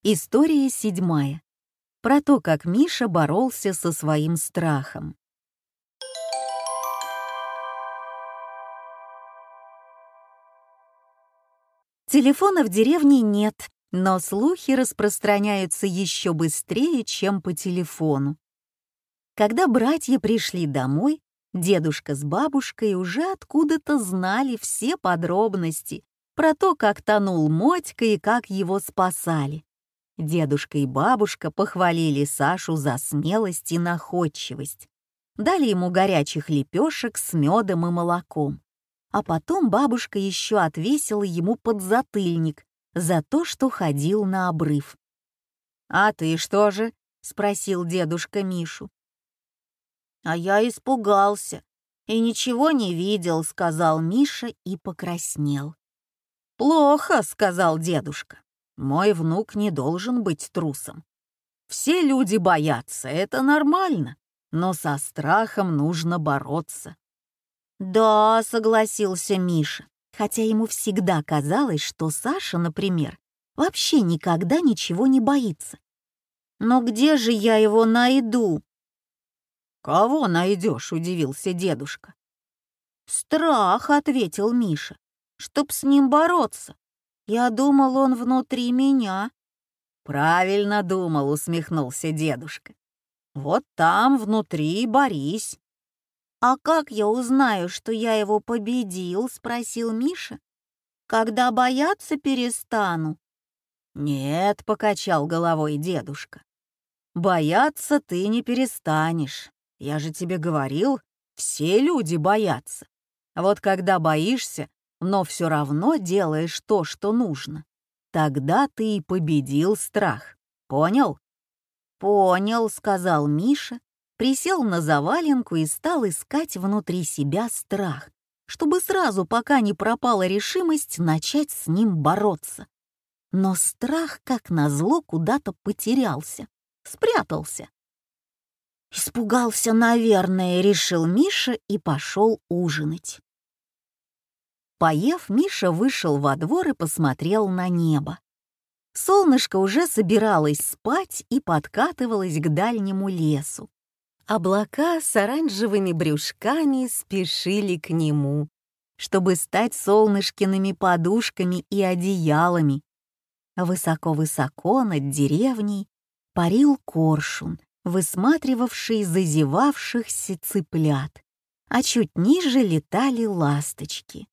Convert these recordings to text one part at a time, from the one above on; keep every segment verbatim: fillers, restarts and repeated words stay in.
История седьмая. Про то, как Миша боролся со своим страхом. Телефона в деревне нет, но слухи распространяются еще быстрее, чем по телефону. Когда братья пришли домой, дедушка с бабушкой уже откуда-то знали все подробности про то, как тонул Мотька и как его спасали. Дедушка и бабушка похвалили Сашу за смелость и находчивость, дали ему горячих лепешек с медом и молоком, а потом бабушка еще отвесила ему подзатыльник за то, что ходил на обрыв. «А ты что же?» — спросил дедушка Мишу. «А я испугался и ничего не видел», — сказал Миша и покраснел. «Плохо», — сказал дедушка. «Мой внук не должен быть трусом. Все люди боятся, это нормально, но со страхом нужно бороться». «Да», — согласился Миша, хотя ему всегда казалось, что Саша, например, вообще никогда ничего не боится. «Но где же я его найду?» «Кого найдешь?» — удивился дедушка. «Страх», — ответил Миша, — «чтоб с ним бороться. Я думал, он внутри меня». «Правильно думал», — усмехнулся дедушка. «Вот там, внутри, и борись». «А как я узнаю, что я его победил?» — спросил Миша. «Когда бояться перестану?» «Нет», — покачал головой дедушка. «Бояться ты не перестанешь. Я же тебе говорил, все люди боятся. Вот когда боишься, но все равно делаешь то, что нужно, тогда ты и победил страх. Понял?» «Понял», — сказал Миша, присел на заваленку и стал искать внутри себя страх, чтобы сразу, пока не пропала решимость, начать с ним бороться. Но страх, как назло, куда-то потерялся, спрятался. «Испугался, наверное», — решил Миша и пошел ужинать. Поев, Миша вышел во двор и посмотрел на небо. Солнышко уже собиралось спать и подкатывалось к дальнему лесу. Облака с оранжевыми брюшками спешили к нему, чтобы стать солнышкиными подушками и одеялами. Высоко-высоко над деревней парил коршун, высматривавший зазевавшихся цыплят, а чуть ниже летали ласточки.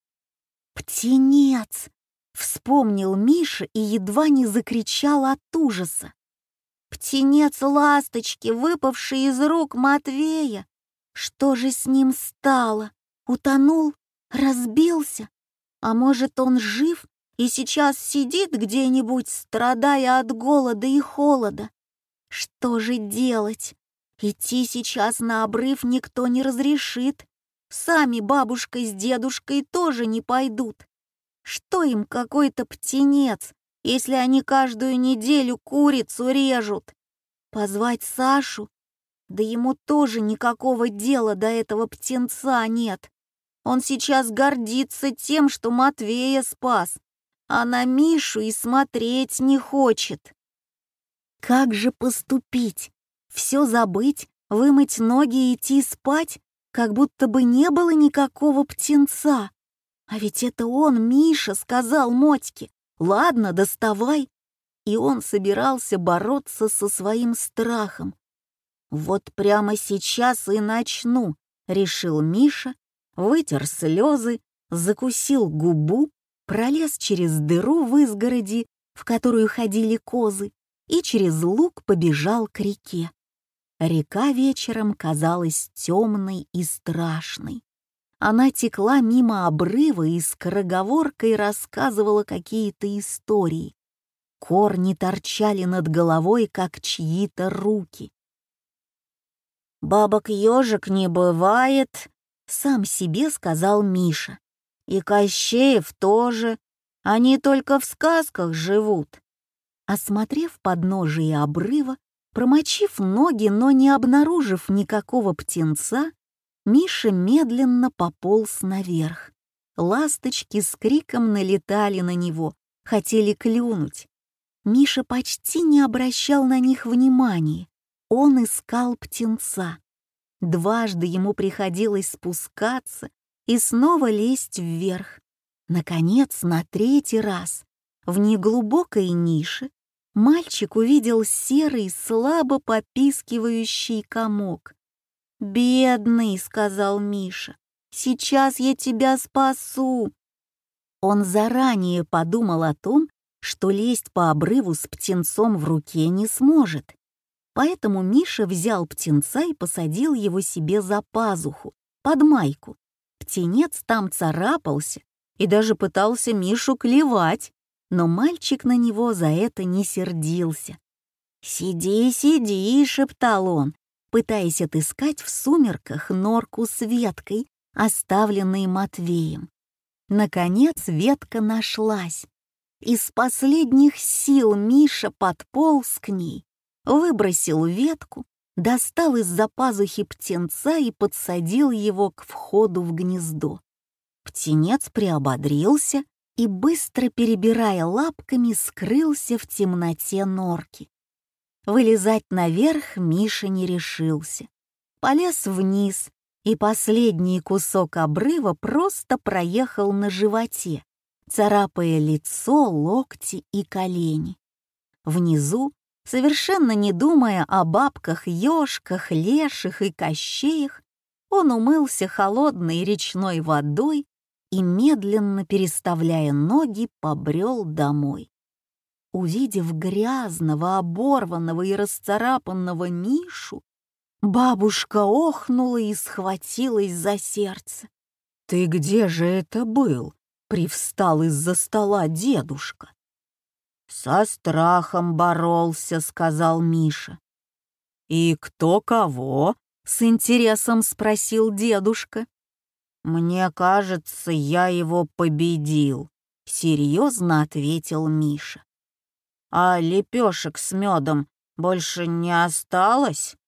«Птенец!» — вспомнил Миша и едва не закричал от ужаса. «Птенец ласточки, выпавший из рук Матвея! Что же с ним стало? Утонул? Разбился? А может, он жив и сейчас сидит где-нибудь, страдая от голода и холода? Что же делать? Идти сейчас на обрыв никто не разрешит. Сами бабушка с дедушкой тоже не пойдут. Что им какой-то птенец, если они каждую неделю курицу режут? Позвать Сашу? Да ему тоже никакого дела до этого птенца нет. Он сейчас гордится тем, что Матвея спас, а на Мишу и смотреть не хочет. Как же поступить? Все забыть, вымыть ноги и идти спать, как будто бы не было никакого птенца? А ведь это он, Миша, сказал Мотьке: «Ладно, доставай». И он собирался бороться со своим страхом. «Вот прямо сейчас и начну», — решил Миша, вытер слезы, закусил губу, пролез через дыру в изгороди, в которую ходили козы, и через луг побежал к реке. Река вечером казалась темной и страшной. Она текла мимо обрыва и скороговоркой рассказывала какие-то истории. Корни торчали над головой, как чьи-то руки. «Бабок-ежек не бывает», — сам себе сказал Миша. «И Кощеев тоже. Они только в сказках живут». Осмотрев подножие обрыва, промочив ноги, но не обнаружив никакого птенца, Миша медленно пополз наверх. Ласточки с криком налетали на него, хотели клюнуть. Миша почти не обращал на них внимания. Он искал птенца. Дважды ему приходилось спускаться и снова лезть вверх. Наконец, на третий раз, в неглубокой нише, мальчик увидел серый, слабо попискивающий комок. «Бедный», — сказал Миша, — «сейчас я тебя спасу». Он заранее подумал о том, что лезть по обрыву с птенцом в руке не сможет. Поэтому Миша взял птенца и посадил его себе за пазуху, под майку. Птенец там царапался и даже пытался Мишу клевать, но мальчик на него за это не сердился. «Сиди, сиди», — шептал он, пытаясь отыскать в сумерках норку с веткой, оставленной Матвеем. Наконец ветка нашлась. Из последних сил Миша подполз к ней, выбросил ветку, достал из-за пазухи птенца и подсадил его к входу в гнездо. Птенец приободрился и, быстро перебирая лапками, скрылся в темноте норки. Вылезать наверх Миша не решился. Полез вниз, и последний кусок обрыва просто проехал на животе, царапая лицо, локти и колени. Внизу, совершенно не думая о бабках, ёжках, леших и кощеях, он умылся холодной речной водой и, медленно переставляя ноги, побрел домой. Увидев грязного, оборванного и расцарапанного Мишу, бабушка охнула и схватилась за сердце. «Ты где же это был?» — привстал из-за стола дедушка. «Со страхом боролся», — сказал Миша. «И кто кого?» — с интересом спросил дедушка. «Мне кажется, я его победил», — серьезно ответил Миша. «А лепешек с медом больше не осталось?»